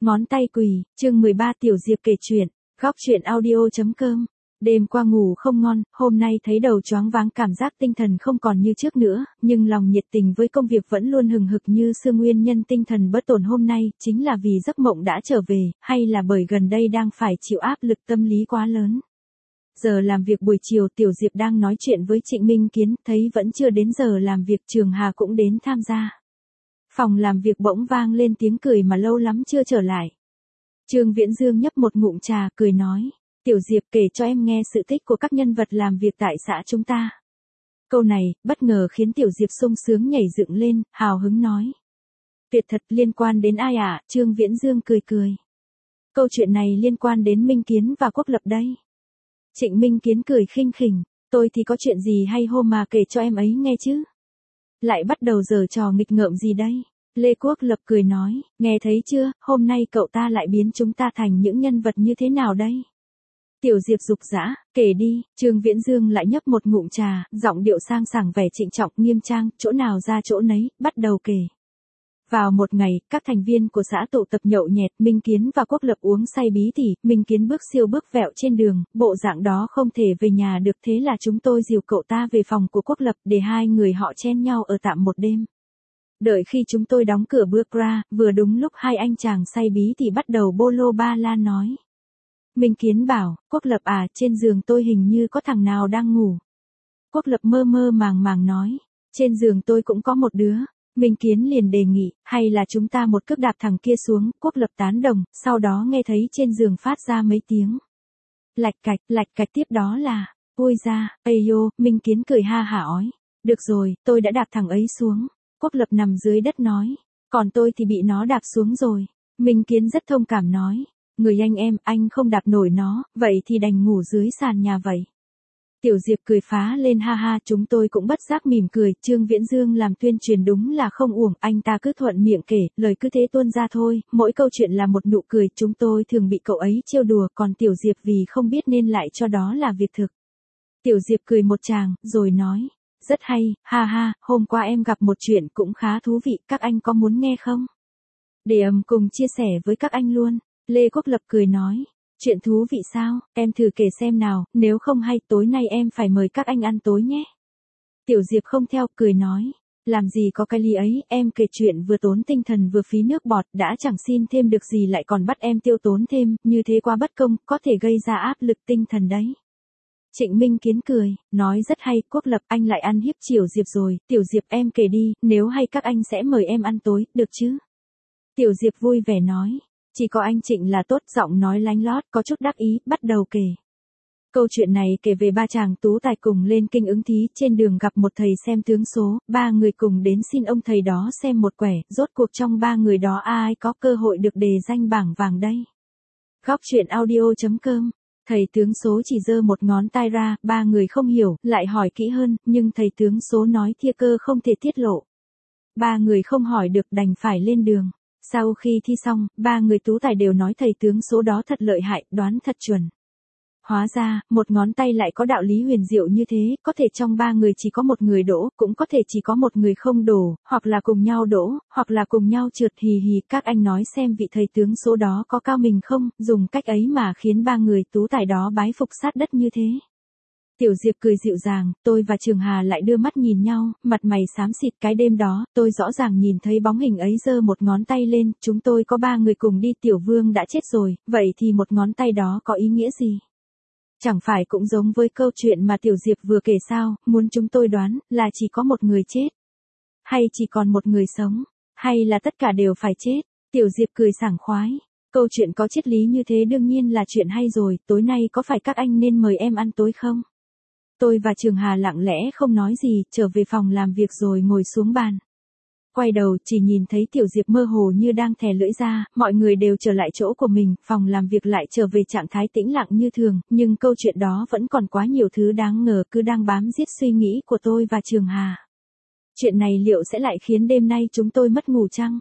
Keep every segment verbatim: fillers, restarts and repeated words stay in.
Ngón tay quỳ, chương mười ba Tiểu Diệp kể chuyện, góc chuyện audio chấm com. Đêm qua ngủ không ngon, hôm nay thấy đầu choáng váng, cảm giác tinh thần không còn như trước nữa, nhưng lòng nhiệt tình với công việc vẫn luôn hừng hực như xưa. Nguyên nhân tinh thần bất ổn hôm nay, chính là vì giấc mộng đã trở về, hay là bởi gần đây đang phải chịu áp lực tâm lý quá lớn. Giờ làm việc buổi chiều, Tiểu Diệp đang nói chuyện với Trịnh Minh Kiến, thấy vẫn chưa đến giờ làm việc, Trường Hà cũng đến tham gia. Phòng làm việc bỗng vang lên tiếng cười mà lâu lắm chưa trở lại. Trương Viễn Dương nhấp một ngụm trà, cười nói, Tiểu Diệp kể cho em nghe sự tích của các nhân vật làm việc tại xã chúng ta. Câu này, bất ngờ khiến Tiểu Diệp sung sướng nhảy dựng lên, hào hứng nói. Tuyệt thật, liên quan đến ai ạ? À? Trương Viễn Dương cười cười. Câu chuyện này liên quan đến Minh Kiến và Quốc Lập đây. Trịnh Minh Kiến cười khinh khỉnh, tôi thì có chuyện gì hay ho mà kể cho em ấy nghe chứ? Lại bắt đầu giở trò nghịch ngợm gì đây? Lê Quốc Lập cười nói, nghe thấy chưa, hôm nay cậu ta lại biến chúng ta thành những nhân vật như thế nào đây? Tiểu Diệp dục dã, kể đi. Trương Viễn Dương lại nhấp một ngụm trà, giọng điệu sang sảng vẻ trịnh trọng nghiêm trang, chỗ nào ra chỗ nấy, bắt đầu kể. Vào một ngày, các thành viên của xã tụ tập nhậu nhẹt, Minh Kiến và Quốc Lập uống say bí tỉ, Minh Kiến bước siêu bước vẹo trên đường, bộ dạng đó không thể về nhà được, thế là chúng tôi dìu cậu ta về phòng của Quốc Lập để hai người họ chen nhau ở tạm một đêm. Đợi khi chúng tôi đóng cửa bước ra, vừa đúng lúc hai anh chàng say bí thì bắt đầu bô lô ba la nói. Minh Kiến bảo, Quốc Lập à, trên giường tôi hình như có thằng nào đang ngủ. Quốc Lập mơ mơ màng màng nói, trên giường tôi cũng có một đứa. Minh Kiến liền đề nghị, hay là chúng ta một cước đạp thằng kia xuống. Quốc Lập tán đồng, sau đó nghe thấy trên giường phát ra mấy tiếng lạch cạch, lạch cạch, tiếp đó là, ôi ra, ây yo. Minh Kiến cười ha hả ói, được rồi, tôi đã đạp thằng ấy xuống. Quốc Lập nằm dưới đất nói, còn tôi thì bị nó đạp xuống rồi. Minh Kiến rất thông cảm nói, người anh em, anh không đạp nổi nó, vậy thì đành ngủ dưới sàn nhà vậy. Tiểu Diệp cười phá lên ha ha, chúng tôi cũng bất giác mỉm cười. Trương Viễn Dương làm tuyên truyền đúng là không uổng, anh ta cứ thuận miệng kể, lời cứ thế tuôn ra thôi, mỗi câu chuyện là một nụ cười, chúng tôi thường bị cậu ấy trêu đùa, còn Tiểu Diệp vì không biết nên lại cho đó là việc thực. Tiểu Diệp cười một tràng, rồi nói, rất hay, ha ha, hôm qua em gặp một chuyện cũng khá thú vị, các anh có muốn nghe không? Để ầm cùng chia sẻ với các anh luôn. Lê Quốc Lập cười nói, chuyện thú vị sao, em thử kể xem nào, nếu không hay tối nay em phải mời các anh ăn tối nhé. Tiểu Diệp không theo, cười nói, làm gì có cái ly ấy, em kể chuyện vừa tốn tinh thần vừa phí nước bọt, đã chẳng xin thêm được gì lại còn bắt em tiêu tốn thêm, như thế quá bất công, có thể gây ra áp lực tinh thần đấy. Trịnh Minh Kiến cười, nói rất hay. Quốc Lập, anh lại ăn hiếp Tiểu Diệp rồi. Tiểu Diệp em kể đi, nếu hay các anh sẽ mời em ăn tối, được chứ? Tiểu Diệp vui vẻ nói, chỉ có anh Trịnh là tốt. Giọng nói lánh lót, có chút đắc ý, bắt đầu kể. Câu chuyện này kể về ba chàng tú tài cùng lên kinh ứng thí, trên đường gặp một thầy xem tướng số, ba người cùng đến xin ông thầy đó xem một quẻ, rốt cuộc trong ba người đó ai có cơ hội được đề danh bảng vàng đây? Góc chuyện audio chấm com. Thầy tướng số chỉ giơ một ngón tay ra, ba người không hiểu, lại hỏi kỹ hơn, nhưng thầy tướng số nói thia cơ không thể tiết lộ. Ba người không hỏi được, đành phải lên đường. Sau khi thi xong, ba người tú tài đều nói thầy tướng số đó thật lợi hại, đoán thật chuẩn. Hóa ra, một ngón tay lại có đạo lý huyền diệu như thế, có thể trong ba người chỉ có một người đỗ, cũng có thể chỉ có một người không đổ, hoặc là cùng nhau đỗ, hoặc là cùng nhau trượt. Hì hì, các anh nói xem vị thầy tướng số đó có cao mình không, dùng cách ấy mà khiến ba người tú tài đó bái phục sát đất như thế. Tiểu Diệp cười dịu dàng, tôi và Trường Hà lại đưa mắt nhìn nhau, mặt mày xám xịt. Cái đêm đó, tôi rõ ràng nhìn thấy bóng hình ấy giơ một ngón tay lên, chúng tôi có ba người cùng đi, Tiểu Vương đã chết rồi, vậy thì một ngón tay đó có ý nghĩa gì? Chẳng phải cũng giống với câu chuyện mà Tiểu Diệp vừa kể sao, muốn chúng tôi đoán, là chỉ có một người chết? Hay chỉ còn một người sống? Hay là tất cả đều phải chết? Tiểu Diệp cười sảng khoái. Câu chuyện có triết lý như thế đương nhiên là chuyện hay rồi, tối nay có phải các anh nên mời em ăn tối không? Tôi và Trường Hà lặng lẽ không nói gì, trở về phòng làm việc rồi ngồi xuống bàn. Quay đầu, chỉ nhìn thấy Tiểu Diệp mơ hồ như đang thè lưỡi ra, mọi người đều trở lại chỗ của mình, phòng làm việc lại trở về trạng thái tĩnh lặng như thường, nhưng câu chuyện đó vẫn còn quá nhiều thứ đáng ngờ cứ đang bám giết suy nghĩ của tôi và Trường Hà. Chuyện này liệu sẽ lại khiến đêm nay chúng tôi mất ngủ chăng?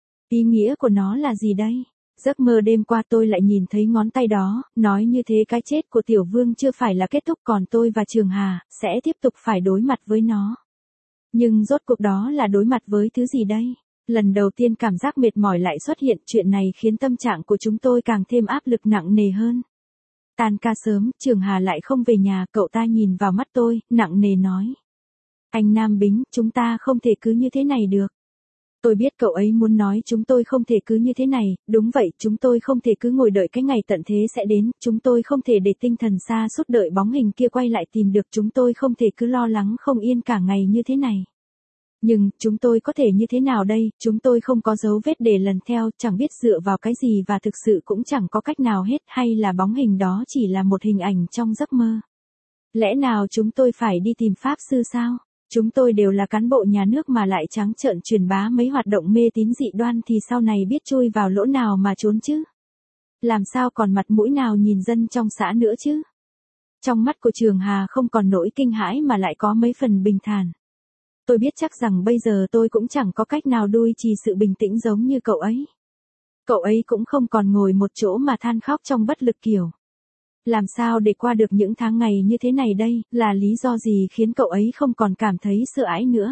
Ý nghĩa của nó là gì đây? Giấc mơ đêm qua tôi lại nhìn thấy ngón tay đó, nói như thế cái chết của Tiểu Vương chưa phải là kết thúc, còn tôi và Trường Hà sẽ tiếp tục phải đối mặt với nó. Nhưng rốt cuộc đó là đối mặt với thứ gì đây? Lần đầu tiên cảm giác mệt mỏi lại xuất hiện, chuyện này khiến tâm trạng của chúng tôi càng thêm áp lực nặng nề hơn. Tan ca sớm, Trường Hà lại không về nhà, cậu ta nhìn vào mắt tôi, nặng nề nói. Anh Nam Bính, chúng ta không thể cứ như thế này được. Tôi biết cậu ấy muốn nói chúng tôi không thể cứ như thế này, đúng vậy, chúng tôi không thể cứ ngồi đợi cái ngày tận thế sẽ đến, chúng tôi không thể để tinh thần xa suốt đợi bóng hình kia quay lại tìm được, chúng tôi không thể cứ lo lắng không yên cả ngày như thế này. Nhưng, chúng tôi có thể như thế nào đây, chúng tôi không có dấu vết để lần theo, chẳng biết dựa vào cái gì và thực sự cũng chẳng có cách nào hết, hay là bóng hình đó chỉ là một hình ảnh trong giấc mơ. Lẽ nào chúng tôi phải đi tìm pháp sư sao? Chúng tôi đều là cán bộ nhà nước mà lại trắng trợn truyền bá mấy hoạt động mê tín dị đoan thì sau này biết chui vào lỗ nào mà trốn chứ? Làm sao còn mặt mũi nào nhìn dân trong xã nữa chứ? Trong mắt của Trường Hà không còn nỗi kinh hãi mà lại có mấy phần bình thản. Tôi biết chắc rằng bây giờ tôi cũng chẳng có cách nào duy trì sự bình tĩnh giống như cậu ấy. Cậu ấy cũng không còn ngồi một chỗ mà than khóc trong bất lực kiểu. Làm sao để qua được những tháng ngày như thế này đây, là lý do gì khiến cậu ấy không còn cảm thấy sợ hãi nữa?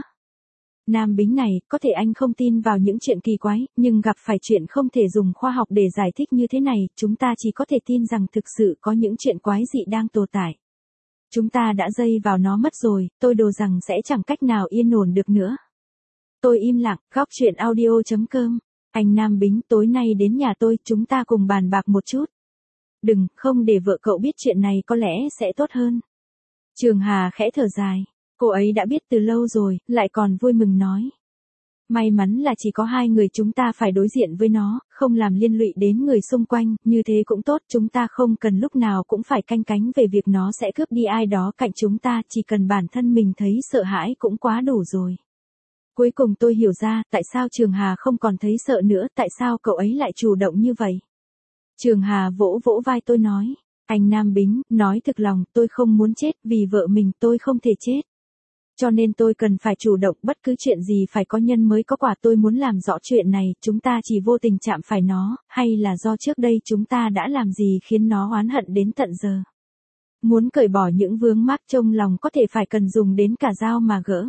Nam Bính này, có thể anh không tin vào những chuyện kỳ quái, nhưng gặp phải chuyện không thể dùng khoa học để giải thích như thế này, chúng ta chỉ có thể tin rằng thực sự có những chuyện quái dị đang tồn tại. Chúng ta đã dây vào nó mất rồi, tôi đồ rằng sẽ chẳng cách nào yên ổn được nữa. Tôi im lặng, góc chuyện audio chấm com. Anh Nam Bính, tối nay đến nhà tôi, chúng ta cùng bàn bạc một chút. Đừng, không để vợ cậu biết chuyện này có lẽ sẽ tốt hơn. Trường Hà khẽ thở dài. Cô ấy đã biết từ lâu rồi, lại còn vui mừng nói. May mắn là chỉ có hai người chúng ta phải đối diện với nó, không làm liên lụy đến người xung quanh, như thế cũng tốt, chúng ta không cần lúc nào cũng phải canh cánh về việc nó sẽ cướp đi ai đó cạnh chúng ta, chỉ cần bản thân mình thấy sợ hãi cũng quá đủ rồi. Cuối cùng tôi hiểu ra, tại sao Trường Hà không còn thấy sợ nữa, tại sao cậu ấy lại chủ động như vậy. Trường Hà vỗ vỗ vai tôi nói, anh Nam Bính, nói thực lòng, tôi không muốn chết, vì vợ mình tôi không thể chết. Cho nên tôi cần phải chủ động, bất cứ chuyện gì phải có nhân mới có quả, tôi muốn làm rõ chuyện này, chúng ta chỉ vô tình chạm phải nó, hay là do trước đây chúng ta đã làm gì khiến nó oán hận đến tận giờ. Muốn cởi bỏ những vướng mắc trong lòng có thể phải cần dùng đến cả dao mà gỡ.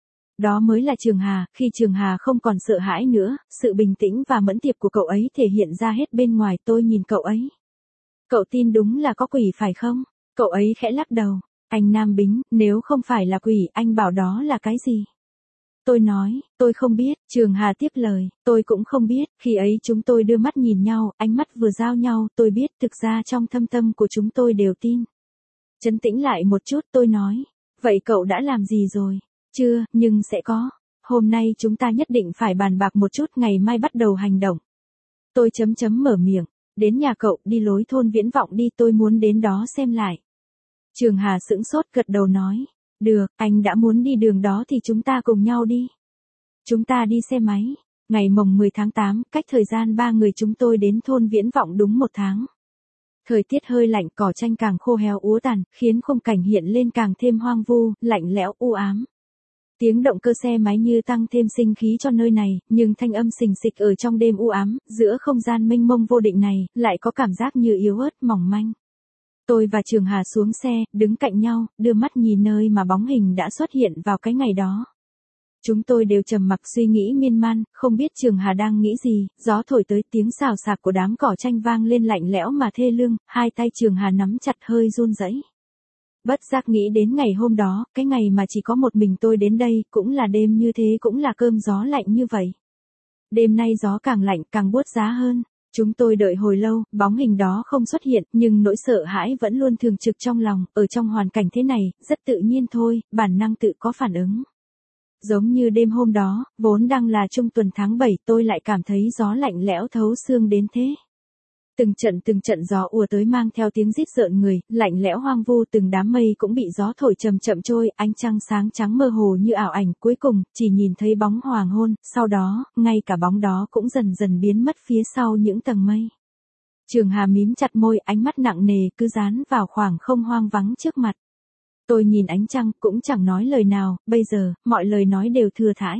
Đó mới là Trường Hà, khi Trường Hà không còn sợ hãi nữa, sự bình tĩnh và mẫn tiệp của cậu ấy thể hiện ra hết bên ngoài, tôi nhìn cậu ấy. Cậu tin đúng là có quỷ phải không? Cậu ấy khẽ lắc đầu. Anh Nam Bính, nếu không phải là quỷ, anh bảo đó là cái gì? Tôi nói, tôi không biết, Trường Hà tiếp lời, tôi cũng không biết, khi ấy chúng tôi đưa mắt nhìn nhau, ánh mắt vừa giao nhau, tôi biết thực ra trong thâm tâm của chúng tôi đều tin. Trấn tĩnh lại một chút, tôi nói, vậy cậu đã làm gì rồi? Chưa, nhưng sẽ có. Hôm nay chúng ta nhất định phải bàn bạc một chút, ngày mai bắt đầu hành động. Tôi chấm chấm mở miệng, đến nhà cậu, đi lối thôn Viễn Vọng đi, tôi muốn đến đó xem lại. Trường Hà sững sốt gật đầu nói, được, anh đã muốn đi đường đó thì chúng ta cùng nhau đi. Chúng ta đi xe máy. Ngày mồng mười tháng tám, cách thời gian ba người chúng tôi đến thôn Viễn Vọng đúng một tháng. Thời tiết hơi lạnh, cỏ tranh càng khô héo úa tàn, khiến khung cảnh hiện lên càng thêm hoang vu, lạnh lẽo, u ám. Tiếng động cơ xe máy như tăng thêm sinh khí cho nơi này, nhưng thanh âm xình xịch ở trong đêm u ám, giữa không gian mênh mông vô định này, lại có cảm giác như yếu ớt, mỏng manh. Tôi và Trường Hà xuống xe, đứng cạnh nhau, đưa mắt nhìn nơi mà bóng hình đã xuất hiện vào cái ngày đó. Chúng tôi đều trầm mặc suy nghĩ miên man, không biết Trường Hà đang nghĩ gì, gió thổi tới, tiếng xào xạc của đám cỏ tranh vang lên lạnh lẽo mà thê lương, hai tay Trường Hà nắm chặt hơi run rẩy. Bất giác nghĩ đến ngày hôm đó, cái ngày mà chỉ có một mình tôi đến đây, cũng là đêm như thế, cũng là cơn gió lạnh như vậy. Đêm nay gió càng lạnh càng buốt giá hơn. Chúng tôi đợi hồi lâu, bóng hình đó không xuất hiện, nhưng nỗi sợ hãi vẫn luôn thường trực trong lòng, ở trong hoàn cảnh thế này, rất tự nhiên thôi, bản năng tự có phản ứng. Giống như đêm hôm đó, vốn đang là trung tuần tháng bảy, tôi lại cảm thấy gió lạnh lẽo thấu xương đến thế. Từng trận từng trận gió ùa tới mang theo tiếng rít rợn người, lạnh lẽo hoang vu, từng đám mây cũng bị gió thổi chậm chậm trôi, ánh trăng sáng trắng mơ hồ như ảo ảnh, cuối cùng, chỉ nhìn thấy bóng hoàng hôn, sau đó, ngay cả bóng đó cũng dần dần biến mất phía sau những tầng mây. Trường Hà mím chặt môi, ánh mắt nặng nề cứ dán vào khoảng không hoang vắng trước mặt. Tôi nhìn ánh trăng, cũng chẳng nói lời nào, bây giờ, mọi lời nói đều thừa thãi.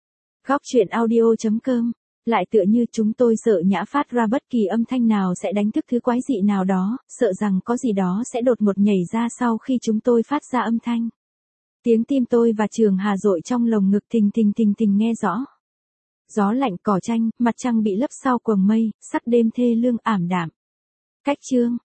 Góc chuyện audio chấm com. Lại tựa như chúng tôi sợ Nhã phát ra bất kỳ âm thanh nào sẽ đánh thức thứ quái dị nào đó, sợ rằng có gì đó sẽ đột ngột nhảy ra sau khi chúng tôi phát ra âm thanh. Tiếng tim tôi và Trường Hà dội trong lồng ngực thình thình thình thình nghe rõ. Gió lạnh cỏ tranh, mặt trăng bị lấp sau quầng mây, sắc đêm thê lương ảm đạm. Cách chương